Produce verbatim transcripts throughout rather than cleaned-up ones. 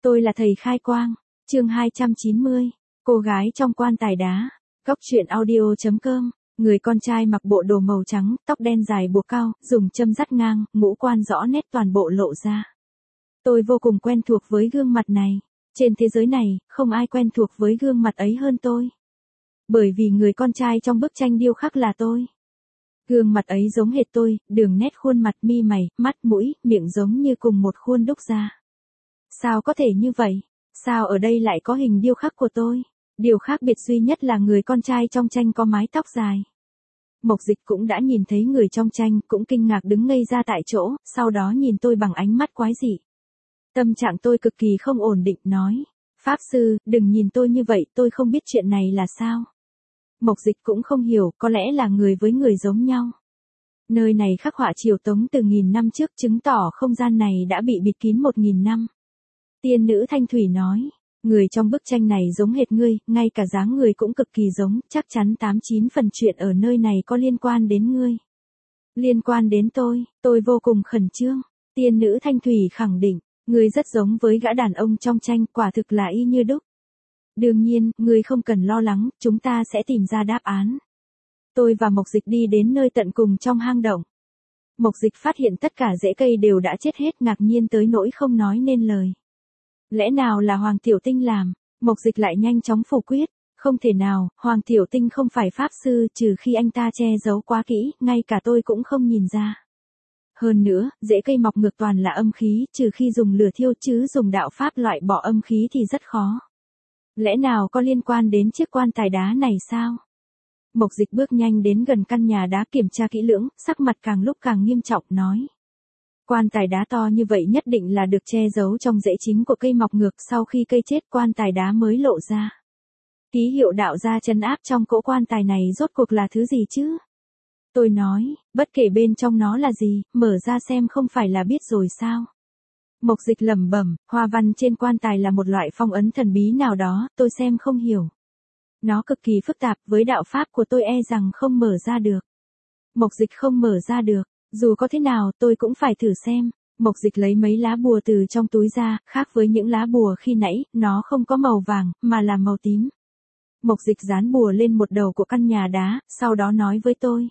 Tôi là thầy khai quang. Chương hai trăm chín mươi. Cô gái trong quan tài đá. Góc truyện audio chấm com. Người con trai mặc bộ đồ màu trắng, tóc đen dài buộc cao, dùng châm dắt ngang, ngũ quan rõ nét toàn bộ lộ ra. Tôi vô cùng quen thuộc với gương mặt này. Trên thế giới này, không ai quen thuộc với gương mặt ấy hơn tôi. Bởi vì người con trai trong bức tranh điêu khắc là tôi. Gương mặt ấy giống hệt tôi, đường nét khuôn mặt, mi mày, mắt, mũi, miệng giống như cùng một khuôn đúc ra. Sao có thể như vậy? Sao ở đây lại có hình điêu khắc của tôi? Điều khác biệt duy nhất là người con trai trong tranh có mái tóc dài. Mộc Dịch cũng đã nhìn thấy người trong tranh, cũng kinh ngạc đứng ngây ra tại chỗ, sau đó nhìn tôi bằng ánh mắt quái dị. Tâm trạng tôi cực kỳ không ổn định, nói: Pháp sư, đừng nhìn tôi như vậy, tôi không biết chuyện này là sao. Mộc Dịch cũng không hiểu, có lẽ là người với người giống nhau. Nơi này khắc họa triều Tống từ nghìn năm trước, chứng tỏ không gian này đã bị bịt kín một nghìn năm. Tiên nữ Thanh Thủy nói: Người trong bức tranh này giống hệt ngươi, ngay cả dáng người cũng cực kỳ giống, chắc chắn tám chín phần chuyện ở nơi này có liên quan đến ngươi. Liên quan đến tôi, tôi vô cùng khẩn trương. Tiên nữ Thanh Thủy khẳng định: Ngươi rất giống với gã đàn ông trong tranh, quả thực là y như đúc. Đương nhiên, ngươi không cần lo lắng, chúng ta sẽ tìm ra đáp án. Tôi và Mộc Dịch đi đến nơi tận cùng trong hang động. Mộc Dịch phát hiện tất cả rễ cây đều đã chết hết, ngạc nhiên tới nỗi không nói nên lời. Lẽ nào là Hoàng Tiểu Tinh làm? Mộc Dịch lại nhanh chóng phủ quyết: Không thể nào, Hoàng Tiểu Tinh không phải pháp sư, trừ khi anh ta che giấu quá kỹ, ngay cả tôi cũng không nhìn ra. Hơn nữa, rễ cây mọc ngược toàn là âm khí, trừ khi dùng lửa thiêu, chứ dùng đạo pháp loại bỏ âm khí thì rất khó. Lẽ nào có liên quan đến chiếc quan tài đá này sao? Mộc Dịch bước nhanh đến gần căn nhà đá, kiểm tra kỹ lưỡng, sắc mặt càng lúc càng nghiêm trọng, nói: Quan tài đá to như vậy nhất định là được che giấu trong rễ chính của cây mọc ngược, sau khi cây chết quan tài đá mới lộ ra. Ký hiệu đạo gia trấn áp trong cỗ quan tài này rốt cuộc là thứ gì chứ? Tôi nói: Bất kể bên trong nó là gì, mở ra xem không phải là biết rồi sao? Mộc Dịch lẩm bẩm: Hoa văn trên quan tài là một loại phong ấn thần bí nào đó, tôi xem không hiểu. Nó cực kỳ phức tạp, với đạo pháp của tôi e rằng không mở ra được. Mộc Dịch không mở ra được. Dù có thế nào, tôi cũng phải thử xem. Mộc Dịch lấy mấy lá bùa từ trong túi ra, khác với những lá bùa khi nãy, nó không có màu vàng, mà là màu tím. Mộc Dịch dán bùa lên một đầu của căn nhà đá, sau đó nói với tôi: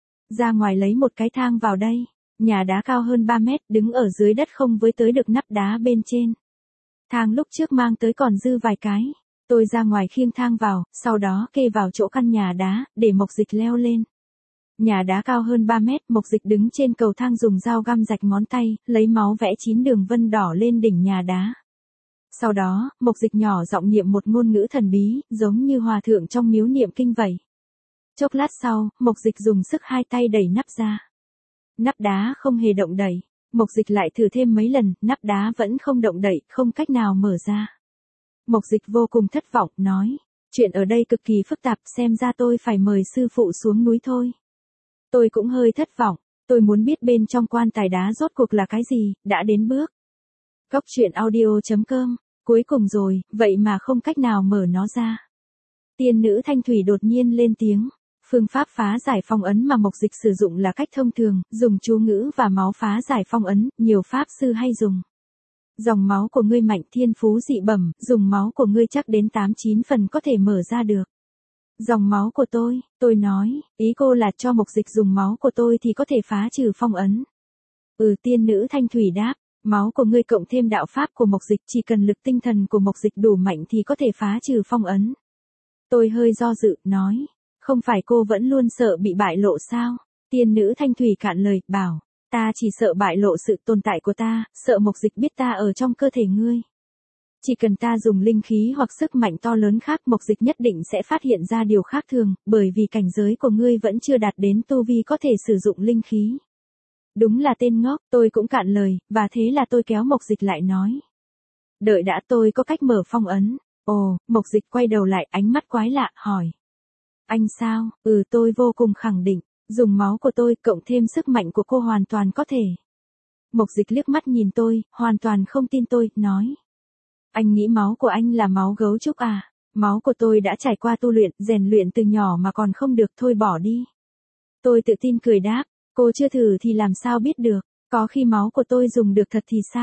Ra ngoài lấy một cái thang vào đây. Nhà đá cao hơn ba mét, đứng ở dưới đất không với tới được nắp đá bên trên. Thang lúc trước mang tới còn dư vài cái. Tôi ra ngoài khiêng thang vào, sau đó kê vào chỗ căn nhà đá, để Mộc Dịch leo lên. Nhà đá cao hơn ba mét, Mộc Dịch đứng trên cầu thang dùng dao găm rạch ngón tay, lấy máu vẽ chín đường vân đỏ lên đỉnh nhà đá. Sau đó, Mộc Dịch nhỏ giọng niệm một ngôn ngữ thần bí, giống như hòa thượng trong miếu niệm kinh vậy. Chốc lát sau, Mộc Dịch dùng sức hai tay đẩy nắp ra. Nắp đá không hề động đậy. Mộc Dịch lại thử thêm mấy lần, nắp đá vẫn không động đậy, không cách nào mở ra. Mộc Dịch vô cùng thất vọng, nói: Chuyện ở đây cực kỳ phức tạp, xem ra tôi phải mời sư phụ xuống núi thôi. Tôi cũng hơi thất vọng, tôi muốn biết bên trong quan tài đá rốt cuộc là cái gì, đã đến bước. Góc truyện audio chấm com. Cuối cùng rồi, vậy mà không cách nào mở nó ra. Tiên nữ Thanh Thủy đột nhiên lên tiếng: Phương pháp phá giải phong ấn mà Mộc Dịch sử dụng là cách thông thường, dùng chú ngữ và máu phá giải phong ấn, nhiều pháp sư hay dùng. Dòng máu của ngươi mạnh, thiên phú dị bẩm, dùng máu của ngươi chắc đến tám chín phần có thể mở ra được. Dòng máu của tôi, tôi nói, ý cô là cho Mộc Dịch dùng máu của tôi thì có thể phá trừ phong ấn. Ừ, tiên nữ Thanh Thủy đáp: Máu của ngươi cộng thêm đạo pháp của Mộc Dịch, chỉ cần lực tinh thần của Mộc Dịch đủ mạnh thì có thể phá trừ phong ấn. Tôi hơi do dự, nói: Không phải cô vẫn luôn sợ bị bại lộ sao? Tiên nữ Thanh Thủy cạn lời, bảo: Ta chỉ sợ bại lộ sự tồn tại của ta, sợ Mộc Dịch biết ta ở trong cơ thể ngươi. Chỉ cần ta dùng linh khí hoặc sức mạnh to lớn khác, Mộc Dịch nhất định sẽ phát hiện ra điều khác thường, bởi vì cảnh giới của ngươi vẫn chưa đạt đến tu vi có thể sử dụng linh khí. Đúng là tên ngốc, tôi cũng cạn lời, và thế là tôi kéo Mộc Dịch lại, nói: Đợi đã, tôi có cách mở phong ấn. Ồ, Mộc Dịch quay đầu lại, ánh mắt quái lạ, hỏi: Anh sao? Ừ, tôi vô cùng khẳng định, dùng máu của tôi cộng thêm sức mạnh của cô hoàn toàn có thể. Mộc Dịch liếc mắt nhìn tôi, hoàn toàn không tin tôi, nói: Anh nghĩ máu của anh là máu gấu trúc à? Máu của tôi đã trải qua tu luyện, rèn luyện từ nhỏ mà còn không được, thôi bỏ đi. Tôi tự tin cười đáp: Cô chưa thử thì làm sao biết được, có khi máu của tôi dùng được thật thì sao?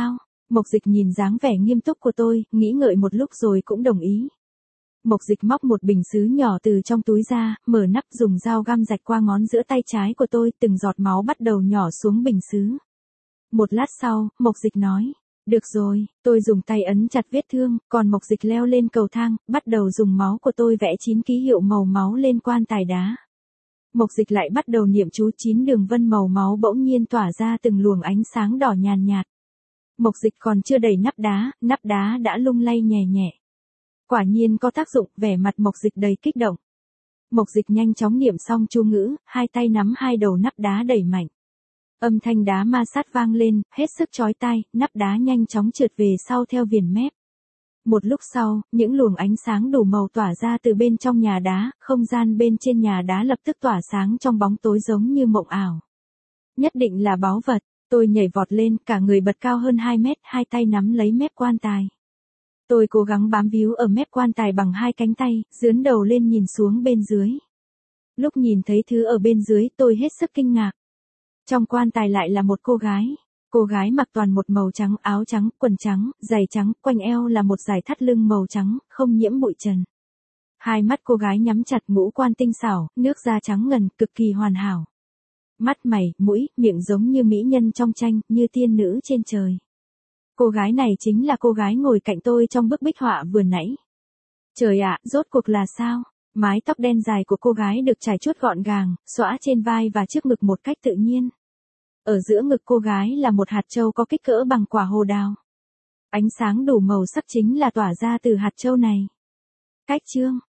Mộc Dịch nhìn dáng vẻ nghiêm túc của tôi, nghĩ ngợi một lúc rồi cũng đồng ý. Mộc Dịch móc một bình sứ nhỏ từ trong túi ra, mở nắp dùng dao găm rạch qua ngón giữa tay trái của tôi, từng giọt máu bắt đầu nhỏ xuống bình sứ. Một lát sau, Mộc Dịch nói, được rồi, tôi dùng tay ấn chặt vết thương, còn Mộc Dịch leo lên cầu thang, bắt đầu dùng máu của tôi vẽ chín ký hiệu màu máu lên quan tài đá. Mộc Dịch lại bắt đầu niệm chú, chín đường vân màu máu bỗng nhiên tỏa ra từng luồng ánh sáng đỏ nhàn nhạt. Mộc Dịch còn chưa đẩy nắp đá, nắp đá đã lung lay nhẹ nhẹ. Quả nhiên có tác dụng, vẻ mặt Mộc Dịch đầy kích động. Mộc Dịch nhanh chóng niệm xong chú ngữ, hai tay nắm hai đầu nắp đá đẩy mạnh. Âm thanh đá ma sát vang lên, hết sức chói tai, nắp đá nhanh chóng trượt về sau theo viền mép. Một lúc sau, những luồng ánh sáng đủ màu tỏa ra từ bên trong nhà đá, không gian bên trên nhà đá lập tức tỏa sáng trong bóng tối giống như mộng ảo. Nhất định là báu vật, tôi nhảy vọt lên, cả người bật cao hơn hai mét, hai tay nắm lấy mép quan tài. Tôi cố gắng bám víu ở mép quan tài bằng hai cánh tay, dướn đầu lên nhìn xuống bên dưới. Lúc nhìn thấy thứ ở bên dưới, tôi hết sức kinh ngạc. Trong quan tài lại là một cô gái. Cô gái mặc toàn một màu trắng, áo trắng, quần trắng, giày trắng, quanh eo là một dải thắt lưng màu trắng, không nhiễm bụi trần. Hai mắt cô gái nhắm chặt, ngũ quan tinh xảo, nước da trắng ngần, cực kỳ hoàn hảo. Mắt mày, mũi, miệng giống như mỹ nhân trong tranh, như tiên nữ trên trời. Cô gái này chính là cô gái ngồi cạnh tôi trong bức bích họa vừa nãy. Trời ạ, rốt cuộc là sao? Mái tóc đen dài của cô gái được trải chuốt gọn gàng, xõa trên vai và trước ngực một cách tự nhiên. Ở giữa ngực cô gái là một hạt châu có kích cỡ bằng quả hồ đào. Ánh sáng đủ màu sắc chính là tỏa ra từ hạt châu này. Cách chương